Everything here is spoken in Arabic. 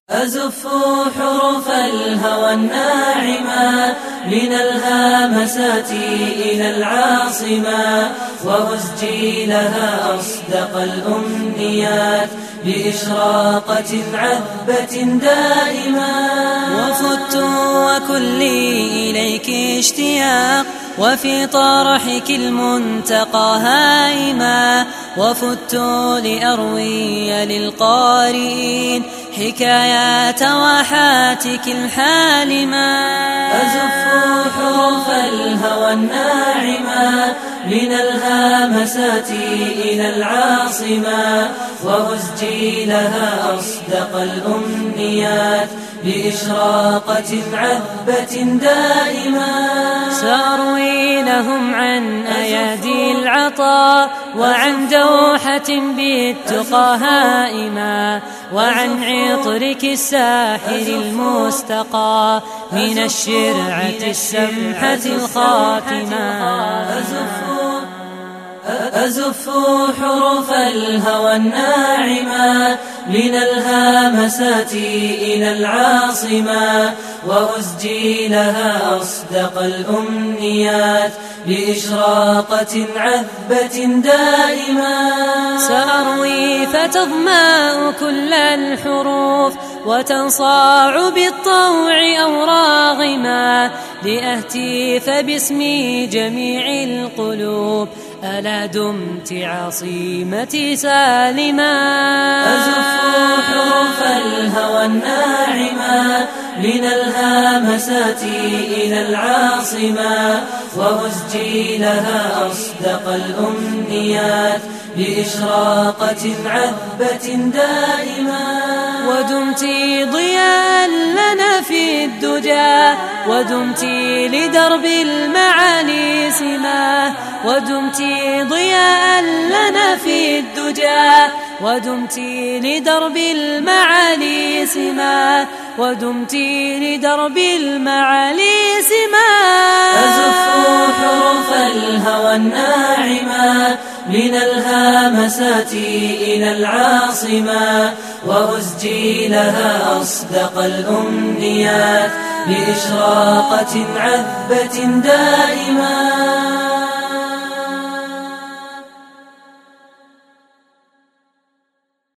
أزف حروف الهوى الناعمة من الهامسات إلى العاصمة، وأزجي لها أصدق الأمنيات بإشراقة عذبة دائمة. وفدت وكلي إليك اشتياق، وفي طرحك المنتقى هائما، وفدت لأروي للقارئين حكايات واحاتك الحالمة. أزف حروف الهوى الناعمة من الهامسات إلى العاصمة، وأزجي لها أصدق الأمنيات بإشراقة عذبة دائمة. سأروي لهم عن أيادي العطاء، وعن دوحة بالتقى هائما، وعن عطرك الساحر المستقى من الشرعة السمحة الخاتمة. أزف حروف الهوى الناعمة من الهامسات إلى العاصمة، وأزجي لها أصدق الأمنيات بإشراقة عذبة دائمة. سأروي فتظمأ كل الحروف، وتنصاع بالطوع أو راغما، لأهتف باسم جميع القلوب ألا دمت عاصمتي سالما. أزف حروف الهوى الناعمة من الهامسات إلى العاصمة، وأزجي لها أصدق الأمنيات بإشراقة عذبة دائمة. ودمت ضياء لنا في الدجى، ودمت لدرب المعالي سما، ودمت ضياء لنا في الدجى، ودمت لدرب المعالي سما، ودمت لدرب المعالي سما. أزف حروف الهوى الناعمة من الهامسات إلى العاصمة، وأزجي لها أصدق الأمنيات بإشراقة عذبة دائمة.